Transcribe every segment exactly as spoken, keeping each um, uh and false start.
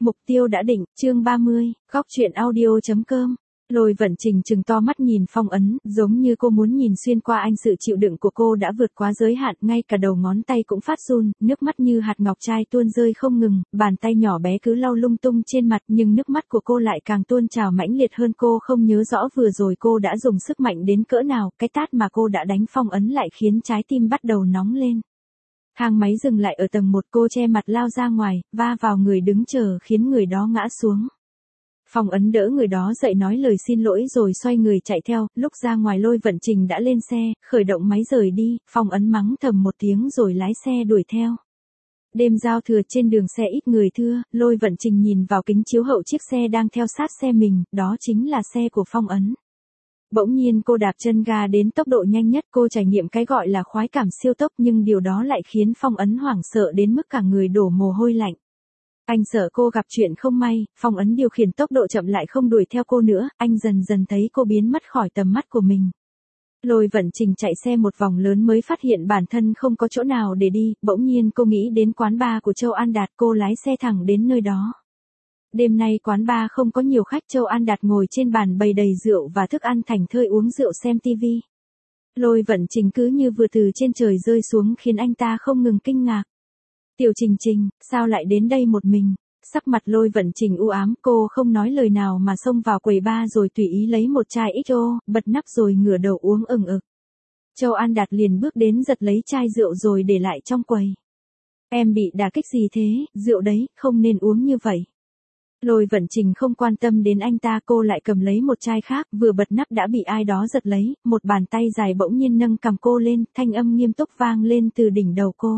Mục tiêu đã định, chương ba mươi, góc truyện audio.com. Lôi Vận Trình trừng to mắt nhìn Phong Ấn, giống như cô muốn nhìn xuyên qua anh. Sự chịu đựng của cô đã vượt quá giới hạn, ngay cả đầu ngón tay cũng phát run, nước mắt như hạt ngọc trai tuôn rơi không ngừng, bàn tay nhỏ bé cứ lau lung tung trên mặt, nhưng nước mắt của cô lại càng tuôn trào mãnh liệt hơn. Cô không nhớ rõ vừa rồi cô đã dùng sức mạnh đến cỡ nào, cái tát mà cô đã đánh Phong Ấn lại khiến trái tim bắt đầu nóng lên. Thang máy dừng lại ở tầng một, cô che mặt lao ra ngoài, va vào người đứng chờ khiến người đó ngã xuống. Phong Ấn đỡ người đó dậy nói lời xin lỗi rồi xoay người chạy theo, lúc ra ngoài Lôi Vận Trình đã lên xe, khởi động máy rời đi. Phong Ấn mắng thầm một tiếng rồi lái xe đuổi theo. Đêm giao thừa trên đường xe ít người thưa, Lôi Vận Trình nhìn vào kính chiếu hậu chiếc xe đang theo sát xe mình, đó chính là xe của Phong Ấn. Bỗng nhiên cô đạp chân ga đến tốc độ nhanh nhất, cô trải nghiệm cái gọi là khoái cảm siêu tốc, nhưng điều đó lại khiến Phong Ấn hoảng sợ đến mức cả người đổ mồ hôi lạnh. Anh sợ cô gặp chuyện không may, Phong Ấn điều khiển tốc độ chậm lại không đuổi theo cô nữa, anh dần dần thấy cô biến mất khỏi tầm mắt của mình. Lôi Vận Trình chạy xe một vòng lớn mới phát hiện bản thân không có chỗ nào để đi, bỗng nhiên cô nghĩ đến quán bar của Châu An Đạt, cô lái xe thẳng đến nơi đó. Đêm nay quán bar không có nhiều khách, Châu An Đạt ngồi trên bàn bày đầy rượu và thức ăn thành thơi uống rượu xem tivi. Lôi Vận Trình cứ như vừa từ trên trời rơi xuống khiến anh ta không ngừng kinh ngạc. Tiểu Trình Trình, sao lại đến đây một mình? Sắc mặt Lôi Vận Trình u ám, cô không nói lời nào mà xông vào quầy bar rồi tùy ý lấy một chai ích ô, bật nắp rồi ngửa đầu uống ừng ực. Châu An Đạt liền bước đến giật lấy chai rượu rồi để lại trong quầy. Em bị đả kích gì thế, rượu đấy, không nên uống như vậy. Lôi Vận Trình không quan tâm đến anh ta, cô lại cầm lấy một chai khác, vừa bật nắp đã bị ai đó giật lấy, một bàn tay dài bỗng nhiên nâng cằm cô lên, thanh âm nghiêm túc vang lên từ đỉnh đầu cô.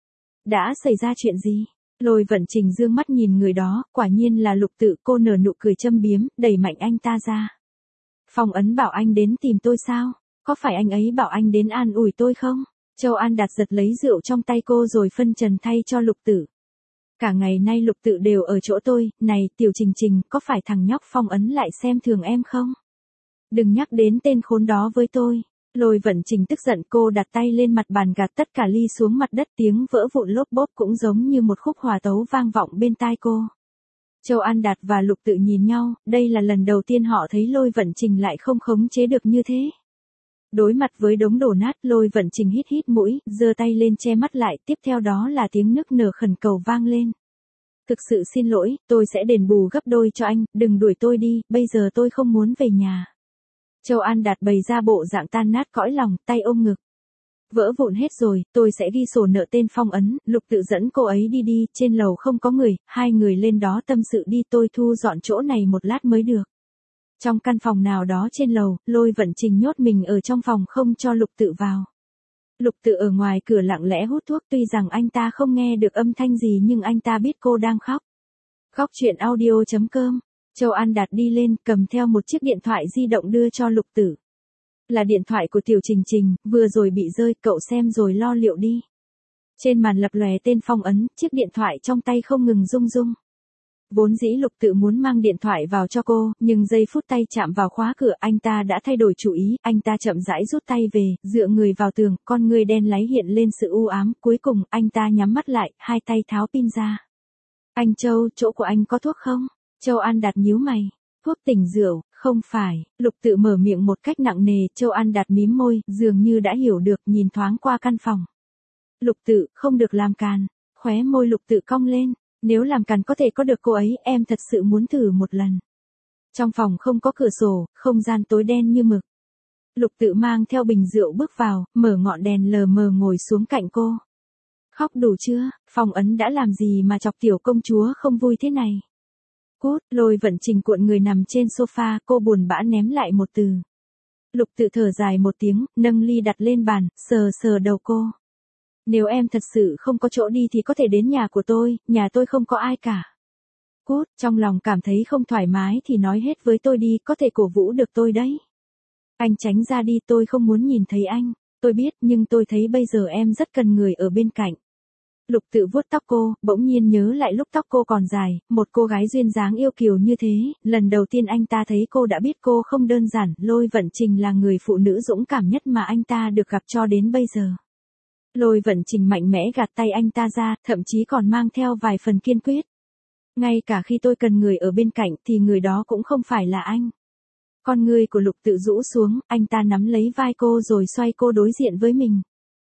Đã xảy ra chuyện gì? Lôi Vận Trình dương mắt nhìn người đó, quả nhiên là Lục Tự. Cô nở nụ cười châm biếm, đẩy mạnh anh ta ra. Phong Ấn bảo anh đến tìm tôi sao? Có phải anh ấy bảo anh đến an ủi tôi không? Châu An Đạt giật lấy rượu trong tay cô rồi phân trần thay cho Lục Tự. Cả ngày nay Lục Tự đều ở chỗ tôi, này Tiểu Trình Trình, có phải thằng nhóc Phong Ấn lại xem thường em không? Đừng nhắc đến tên khốn đó với tôi. Lôi Vận Trình tức giận, cô đặt tay lên mặt bàn gạt tất cả ly xuống mặt đất, tiếng vỡ vụn lốp bốp cũng giống như một khúc hòa tấu vang vọng bên tai cô. Châu An Đạt và Lục Tự nhìn nhau, đây là lần đầu tiên họ thấy Lôi Vận Trình lại không khống chế được như thế. Đối mặt với đống đổ nát, Lôi Vận Trình hít hít mũi, giơ tay lên che mắt lại, tiếp theo đó là tiếng nức nở khẩn cầu vang lên. Thực sự xin lỗi, tôi sẽ đền bù gấp đôi cho anh, đừng đuổi tôi đi, bây giờ tôi không muốn về nhà. Châu An Đạt bày ra bộ dạng tan nát cõi lòng, tay ôm ngực. Vỡ vụn hết rồi, tôi sẽ ghi sổ nợ tên Phong Ấn. Lục Tự dẫn cô ấy đi đi, trên lầu không có người, hai người lên đó tâm sự đi, tôi thu dọn chỗ này một lát mới được. Trong căn phòng nào đó trên lầu, Lôi Vận Trình nhốt mình ở trong phòng không cho Lục Tự vào. Lục Tự ở ngoài cửa lặng lẽ hút thuốc, tuy rằng anh ta không nghe được âm thanh gì nhưng anh ta biết cô đang khóc. Góc truyện audio.com. Châu An Đạt đi lên, cầm theo một chiếc điện thoại di động đưa cho Lục Tự. Là điện thoại của Tiểu Trình Trình, vừa rồi bị rơi, cậu xem rồi lo liệu đi. Trên màn lập lòe tên Phong Ấn, chiếc điện thoại trong tay không ngừng rung rung. Vốn dĩ Lục Tự muốn mang điện thoại vào cho cô, nhưng giây phút tay chạm vào khóa cửa, anh ta đã thay đổi chủ ý, anh ta chậm rãi rút tay về, dựa người vào tường, con người đen láy hiện lên sự u ám, cuối cùng anh ta nhắm mắt lại, hai tay tháo pin ra. Anh Châu, chỗ của anh có thuốc không? Châu An Đạt nhíu mày. Thuốc tỉnh rượu, không phải. Lục Tự mở miệng một cách nặng nề, Châu An Đạt mím môi, dường như đã hiểu được, nhìn thoáng qua căn phòng. Lục Tự, không được làm càn. Khóe môi Lục Tự cong lên. Nếu làm càn có thể có được cô ấy, em thật sự muốn thử một lần. Trong phòng không có cửa sổ, không gian tối đen như mực. Lục Tự mang theo bình rượu bước vào, mở ngọn đèn lờ mờ ngồi xuống cạnh cô. Khóc đủ chưa? Phong Ấn đã làm gì mà chọc tiểu công chúa không vui thế này? Cút. Lôi Vận Trình cuộn người nằm trên sofa, cô buồn bã ném lại một từ. Lục Tự thở dài một tiếng, nâng ly đặt lên bàn, sờ sờ đầu cô. Nếu em thật sự không có chỗ đi thì có thể đến nhà của tôi, nhà tôi không có ai cả. Cút. Trong lòng cảm thấy không thoải mái thì nói hết với tôi đi, có thể cổ vũ được tôi đấy. Anh tránh ra đi, tôi không muốn nhìn thấy anh. Tôi biết, nhưng tôi thấy bây giờ em rất cần người ở bên cạnh. Lục Tự vuốt tóc cô, bỗng nhiên nhớ lại lúc tóc cô còn dài, một cô gái duyên dáng yêu kiều như thế, lần đầu tiên anh ta thấy cô đã biết cô không đơn giản, Lôi Vận Trình là người phụ nữ dũng cảm nhất mà anh ta được gặp cho đến bây giờ. Lôi Vận Trình mạnh mẽ gạt tay anh ta ra, thậm chí còn mang theo vài phần kiên quyết. Ngay cả khi tôi cần người ở bên cạnh thì người đó cũng không phải là anh. Con người của Lục Tự rũ xuống, anh ta nắm lấy vai cô rồi xoay cô đối diện với mình.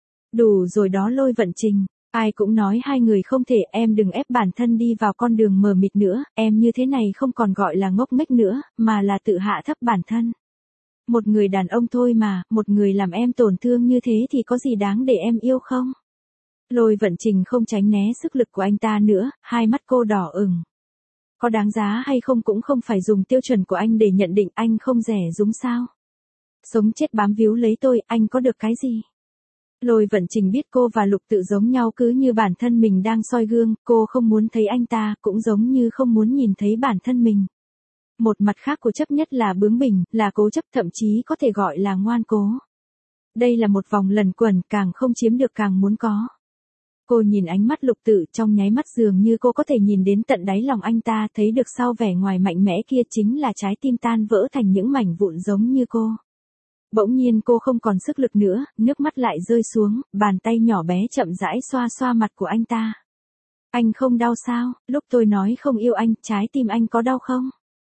Đủ rồi đó Lôi Vận Trình. Ai cũng nói hai người không thể, em đừng ép bản thân đi vào con đường mờ mịt nữa, em như thế này không còn gọi là ngốc nghếch nữa, mà là tự hạ thấp bản thân. Một người đàn ông thôi mà, một người làm em tổn thương như thế thì có gì đáng để em yêu không? Lôi Vận Trình không tránh né sức lực của anh ta nữa, hai mắt cô đỏ ửng. Có đáng giá hay không cũng không phải dùng tiêu chuẩn của anh để nhận định, anh không rẻ rúng sao? Sống chết bám víu lấy tôi, anh có được cái gì? Lôi Vận Trình biết cô và Lục Tự giống nhau cứ như bản thân mình đang soi gương, cô không muốn thấy anh ta, cũng giống như không muốn nhìn thấy bản thân mình. Một mặt khác của chấp nhất là bướng bỉnh, là cố chấp, thậm chí có thể gọi là ngoan cố. Đây là một vòng luẩn quẩn, càng không chiếm được càng muốn có. Cô nhìn ánh mắt Lục Tự, trong nháy mắt dường như cô có thể nhìn đến tận đáy lòng anh ta, thấy được sau vẻ ngoài mạnh mẽ kia chính là trái tim tan vỡ thành những mảnh vụn giống như cô. Bỗng nhiên cô không còn sức lực nữa, nước mắt lại rơi xuống, bàn tay nhỏ bé chậm rãi xoa xoa mặt của anh ta. Anh không đau sao? Lúc tôi nói không yêu anh, trái tim anh có đau không?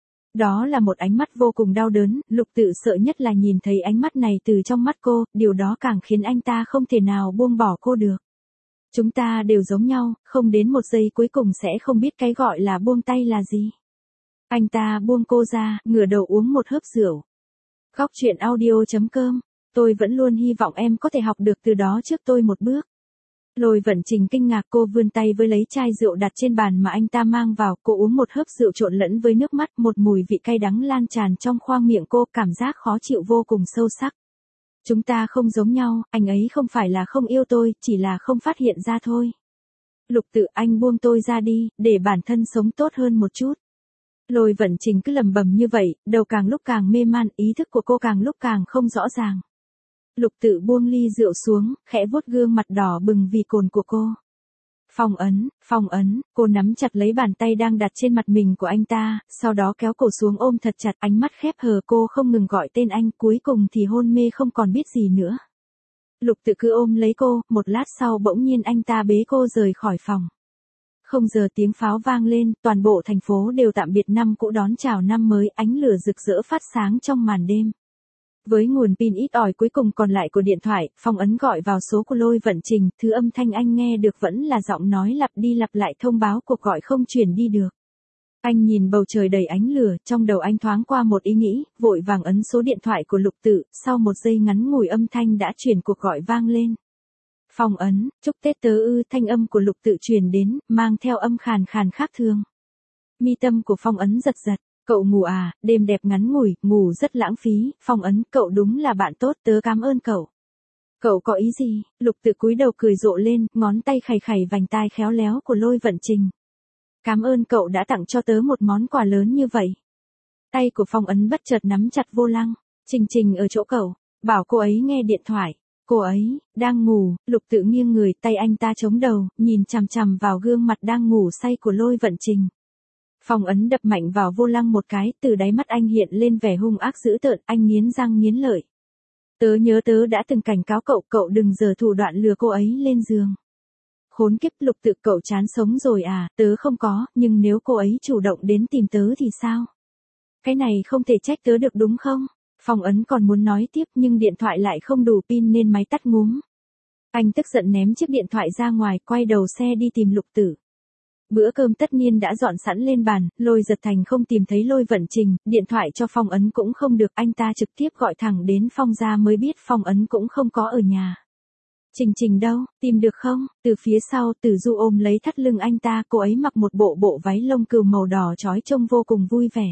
Đó là một ánh mắt vô cùng đau đớn, Lục Tự sợ nhất là nhìn thấy ánh mắt này từ trong mắt cô, điều đó càng khiến anh ta không thể nào buông bỏ cô được. Chúng ta đều giống nhau, không đến một giây cuối cùng sẽ không biết cái gọi là buông tay là gì. Anh ta buông cô ra, ngửa đầu uống một hớp rượu. Góc truyện audio chấm com. Tôi vẫn luôn hy vọng em có thể học được từ đó trước tôi một bước. Lôi Vận Trình kinh ngạc, cô vươn tay với lấy chai rượu đặt trên bàn mà anh ta mang vào, cô uống một hớp rượu trộn lẫn với nước mắt, một mùi vị cay đắng lan tràn trong khoang miệng cô, cảm giác khó chịu vô cùng sâu sắc. Chúng ta không giống nhau, anh ấy không phải là không yêu tôi, chỉ là không phát hiện ra thôi. Lục Tự, anh buông tôi ra đi, để bản thân sống tốt hơn một chút. Lôi Vận Trình cứ lầm bầm như vậy, đầu càng lúc càng mê man, ý thức của cô càng lúc càng không rõ ràng. Lục Tự buông ly rượu xuống, khẽ vuốt gương mặt đỏ bừng vì cồn của cô. Phong Ấn, Phong Ấn, cô nắm chặt lấy bàn tay đang đặt trên mặt mình của anh ta, sau đó kéo cổ xuống ôm thật chặt, ánh mắt khép hờ, cô không ngừng gọi tên anh, cuối cùng thì hôn mê không còn biết gì nữa. Lục Tự cứ ôm lấy cô, một lát sau bỗng nhiên anh ta bế cô rời khỏi phòng. Không giờ tiếng pháo vang lên, toàn bộ thành phố đều tạm biệt năm cũ đón chào năm mới, ánh lửa rực rỡ phát sáng trong màn đêm. Với nguồn pin ít ỏi cuối cùng còn lại của điện thoại, Phong Ấn gọi vào số của Lôi Vận Trình, thứ âm thanh anh nghe được vẫn là giọng nói lặp đi lặp lại thông báo cuộc gọi không chuyển đi được. Anh nhìn bầu trời đầy ánh lửa, trong đầu anh thoáng qua một ý nghĩ, vội vàng ấn số điện thoại của Lục Tự, sau một giây ngắn ngủi âm thanh đã chuyển cuộc gọi vang lên. Phong Ấn, chúc Tết tớ ư, thanh âm của Lục Tự truyền đến, mang theo âm khàn khàn khác thường. Mi tâm của Phong Ấn giật giật, cậu ngủ à, đêm đẹp ngắn ngủi, ngủ rất lãng phí, Phong Ấn, cậu đúng là bạn tốt, tớ cảm ơn cậu. Cậu có ý gì? Lục Tự cúi đầu cười rộ lên, ngón tay khày khày vành tai khéo léo của Lôi Vận Trình. Cảm ơn cậu đã tặng cho tớ một món quà lớn như vậy. Tay của Phong Ấn bất chợt nắm chặt vô lăng, Trình Trình ở chỗ cậu, bảo cô ấy nghe điện thoại. Cô ấy, đang ngủ, Lục Tự nghiêng người, tay anh ta chống đầu, nhìn chằm chằm vào gương mặt đang ngủ say của Lôi Vận Trình. Phong Ấn đập mạnh vào vô lăng một cái, từ đáy mắt anh hiện lên vẻ hung ác dữ tợn, anh nghiến răng nghiến lợi. Tớ nhớ tớ đã từng cảnh cáo cậu, cậu đừng giở thủ đoạn lừa cô ấy lên giường. Khốn kiếp, Lục Tự, cậu chán sống rồi à, tớ không có, nhưng nếu cô ấy chủ động đến tìm tớ thì sao? Cái này không thể trách tớ được đúng không? Phong Ấn còn muốn nói tiếp nhưng điện thoại lại không đủ pin nên máy tắt ngúm. Anh tức giận ném chiếc điện thoại ra ngoài, quay đầu xe đi tìm Lục Tự. Bữa cơm tất niên đã dọn sẵn lên bàn, Lôi Giật Thành không tìm thấy Lôi Vận Trình, điện thoại cho Phong Ấn cũng không được, anh ta trực tiếp gọi thẳng đến Phong gia mới biết Phong Ấn cũng không có ở nhà. Trình Trình đâu, tìm được không? Từ phía sau, Tử Du ôm lấy thắt lưng anh ta, cô ấy mặc một bộ bộ váy lông cừu màu đỏ chói trông vô cùng vui vẻ.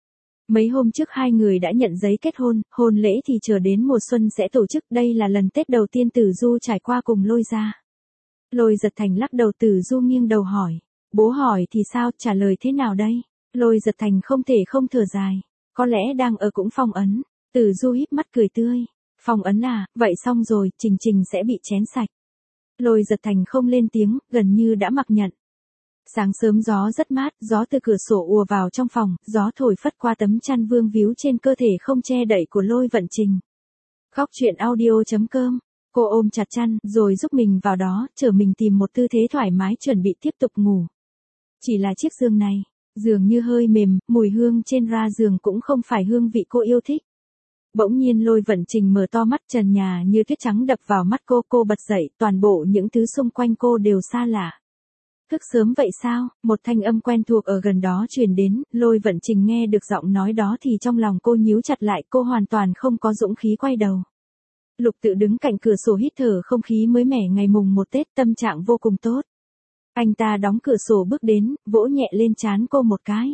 Mấy hôm trước hai người đã nhận giấy kết hôn, hôn lễ thì chờ đến mùa xuân sẽ tổ chức, đây là lần Tết đầu tiên Tử Du trải qua cùng Lôi gia. Lôi Giật Thành lắc đầu, Tử Du nghiêng đầu hỏi. Bố hỏi thì sao, trả lời thế nào đây? Lôi Giật Thành không thể không thở dài. Có lẽ đang ở cũng Phong Ấn. Tử Du híp mắt cười tươi. Phong Ấn à, vậy xong rồi, Trình Trình sẽ bị chén sạch. Lôi Giật Thành không lên tiếng, gần như đã mặc nhận. Sáng sớm gió rất mát, gió từ cửa sổ ùa vào trong phòng, gió thổi phất qua tấm chăn vương víu trên cơ thể không che đậy của Lôi Vận Trình. Góc truyện audio chấm com. Cô ôm chặt chăn, rồi giúp mình vào đó, chờ mình tìm một tư thế thoải mái chuẩn bị tiếp tục ngủ. Chỉ là chiếc giường này, giường như hơi mềm, mùi hương trên ra giường cũng không phải hương vị cô yêu thích. Bỗng nhiên Lôi Vận Trình mở to mắt, trần nhà như tuyết trắng đập vào mắt cô, cô bật dậy, toàn bộ những thứ xung quanh cô đều xa lạ. Thức sớm vậy sao? Một thanh âm quen thuộc ở gần đó truyền đến, Lôi Vận Trình nghe được giọng nói đó thì trong lòng cô nhíu chặt lại, cô hoàn toàn không có dũng khí quay đầu. Lục Tự đứng cạnh cửa sổ hít thở không khí mới mẻ ngày mùng một Tết, tâm trạng vô cùng tốt. Anh ta đóng cửa sổ bước đến, vỗ nhẹ lên trán cô một cái.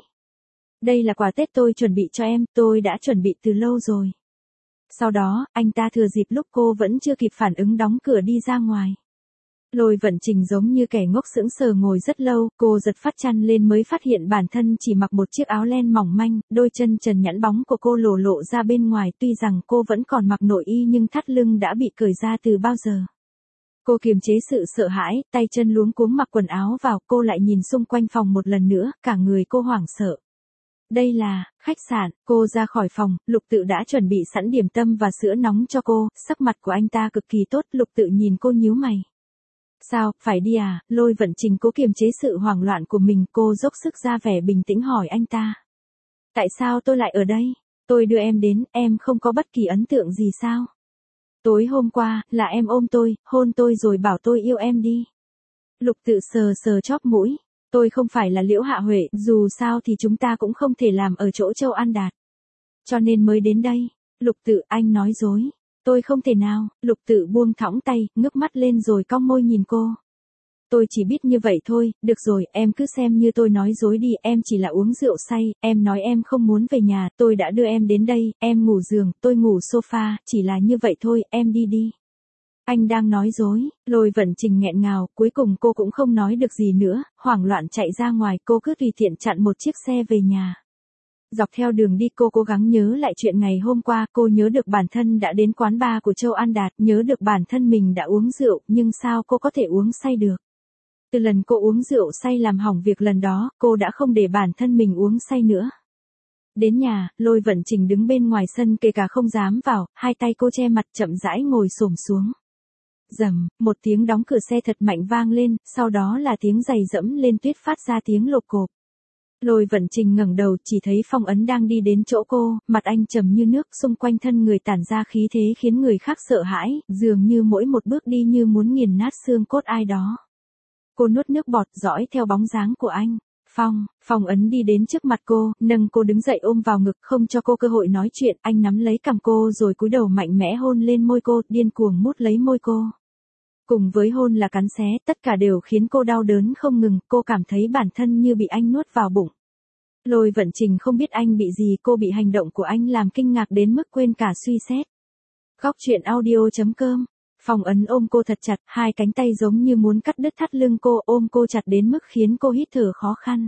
Đây là quà Tết tôi chuẩn bị cho em, tôi đã chuẩn bị từ lâu rồi. Sau đó, anh ta thừa dịp lúc cô vẫn chưa kịp phản ứng đóng cửa đi ra ngoài. Lôi Vận Trình giống như kẻ ngốc sững sờ ngồi rất lâu, cô giật phát chăn lên mới phát hiện bản thân chỉ mặc một chiếc áo len mỏng manh, đôi chân trần nhẵn bóng của cô lộ lộ ra bên ngoài, tuy rằng cô vẫn còn mặc nội y nhưng thắt lưng đã bị cởi ra từ bao giờ. Cô kiềm chế sự sợ hãi, tay chân luống cuống mặc quần áo vào, cô lại nhìn xung quanh phòng một lần nữa, cả người cô hoảng sợ. Đây là khách sạn. Cô ra khỏi phòng, Lục Tự đã chuẩn bị sẵn điểm tâm và sữa nóng cho cô, sắc mặt của anh ta cực kỳ tốt. Lục Tự nhìn cô nhíu mày. Sao, phải đi à? Lôi Vận Trình cố kiềm chế sự hoảng loạn của mình, cô dốc sức ra vẻ bình tĩnh hỏi anh ta. Tại sao tôi lại ở đây? Tôi đưa em đến, em không có bất kỳ ấn tượng gì sao? Tối hôm qua, là em ôm tôi, hôn tôi rồi bảo tôi yêu em đi. Lục Tự sờ sờ chóp mũi. Tôi không phải là Liễu Hạ Huệ, dù sao thì chúng ta cũng không thể làm ở chỗ Châu An Đạt. Cho nên mới đến đây. Lục Tự, anh nói dối. Tôi không thể nào. Lục Tự buông thõng tay, ngước mắt lên rồi cong môi nhìn cô. Tôi chỉ biết như vậy thôi, được rồi, em cứ xem như tôi nói dối đi, em chỉ là uống rượu say, em nói em không muốn về nhà, tôi đã đưa em đến đây, em ngủ giường, tôi ngủ sofa, chỉ là như vậy thôi, em đi đi. Anh đang nói dối. Lôi Vận Trình nghẹn ngào, cuối cùng cô cũng không nói được gì nữa, hoảng loạn chạy ra ngoài, cô cứ tùy tiện chặn một chiếc xe về nhà. Dọc theo đường đi cô cố gắng nhớ lại chuyện ngày hôm qua, cô nhớ được bản thân đã đến quán bar của Châu An Đạt, nhớ được bản thân mình đã uống rượu, nhưng sao cô có thể uống say được? Từ lần cô uống rượu say làm hỏng việc lần đó, cô đã không để bản thân mình uống say nữa. Đến nhà, Lôi Vận Trình đứng bên ngoài sân kể cả không dám vào, hai tay cô che mặt chậm rãi ngồi xổm xuống. Rầm, một tiếng đóng cửa xe thật mạnh vang lên, sau đó là tiếng giày dẫm lên tuyết phát ra tiếng lộp cộp. Lôi Vận Trình ngẩng đầu chỉ thấy Phong Ấn đang đi đến chỗ cô, mặt anh trầm như nước, xung quanh thân người tản ra khí thế khiến người khác sợ hãi, dường như mỗi một bước đi như muốn nghiền nát xương cốt ai đó. Cô nuốt nước bọt dõi theo bóng dáng của anh. Phong, Phong Ấn đi đến trước mặt cô, nâng cô đứng dậy ôm vào ngực không cho cô cơ hội nói chuyện, anh nắm lấy cằm cô rồi cúi đầu mạnh mẽ hôn lên môi cô, điên cuồng mút lấy môi cô. Cùng với hôn là cắn xé, tất cả đều khiến cô đau đớn không ngừng, cô cảm thấy bản thân như bị anh nuốt vào bụng. Lôi Vận Trình không biết anh bị gì, cô bị hành động của anh làm kinh ngạc đến mức quên cả suy xét. Góc truyện audio chấm com. Phong Ấn ôm cô thật chặt, hai cánh tay giống như muốn cắt đứt thắt lưng cô, ôm cô chặt đến mức khiến cô hít thở khó khăn.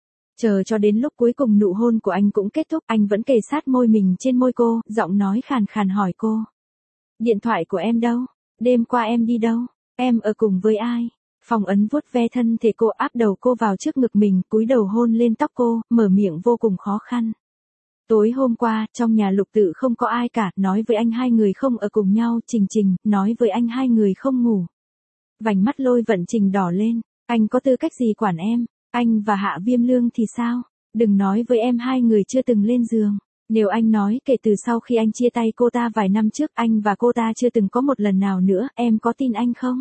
Chờ cho đến lúc cuối cùng nụ hôn của anh cũng kết thúc, anh vẫn kề sát môi mình trên môi cô, giọng nói khàn khàn hỏi cô. Điện thoại của em đâu? Đêm qua em đi đâu? Em ở cùng với ai? Phong Ấn vuốt ve thân thể cô, áp đầu cô vào trước ngực mình, cúi đầu hôn lên tóc cô, mở miệng vô cùng khó khăn. Tối hôm qua, trong nhà Lục Tự không có ai cả, nói với anh hai người không ở cùng nhau, Trình Trình, nói với anh hai người không ngủ. Vành mắt Lôi Vận Trình đỏ lên, anh có tư cách gì quản em? Anh và Hạ Viêm Lương thì sao? Đừng nói với em hai người chưa từng lên giường. Nếu anh nói kể từ sau khi anh chia tay cô ta vài năm trước, anh và cô ta chưa từng có một lần nào nữa, em có tin anh không?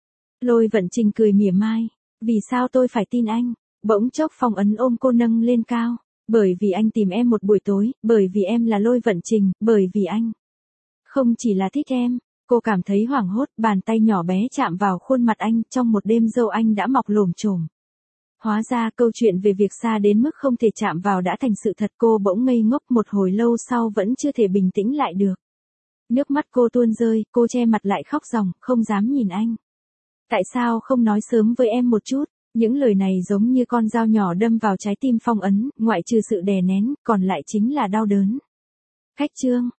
Lôi Vận Trình cười mỉa mai. Vì sao tôi phải tin anh? Bỗng chốc Phong Ấn ôm cô nâng lên cao. Bởi vì anh tìm em một buổi tối, bởi vì em là Lôi Vận Trình, bởi vì anh không chỉ là thích em. Cô cảm thấy hoảng hốt, bàn tay nhỏ bé chạm vào khuôn mặt anh, trong một đêm dâu anh đã mọc lồm chồm. Hóa ra câu chuyện về việc xa đến mức không thể chạm vào đã thành sự thật, cô bỗng ngây ngốc một hồi lâu sau vẫn chưa thể bình tĩnh lại được. Nước mắt cô tuôn rơi, cô che mặt lại khóc ròng, không dám nhìn anh. Tại sao không nói sớm với em một chút? Những lời này giống như con dao nhỏ đâm vào trái tim Phong Ấn, ngoại trừ sự đè nén, còn lại chính là đau đớn. Khách trương,